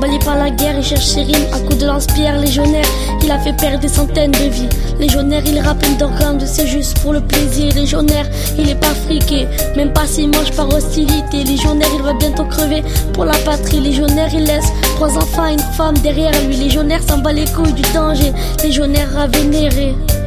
emballé par la guerre, il cherche ses rimes à coups de lance-pierre. Légionnaire, il a fait perdre des centaines de vies. Légionnaire, il rappe underground, c'est juste pour le plaisir. Légionnaire, il est pas friqué, même pas si moche par hostilité. Légionnaire, il va bientôt crever pour la patrie. Légionnaire, il laisse 3 enfants et une femme derrière lui. Légionnaire s'en bat les couilles du danger. Légionnaire a vénéré.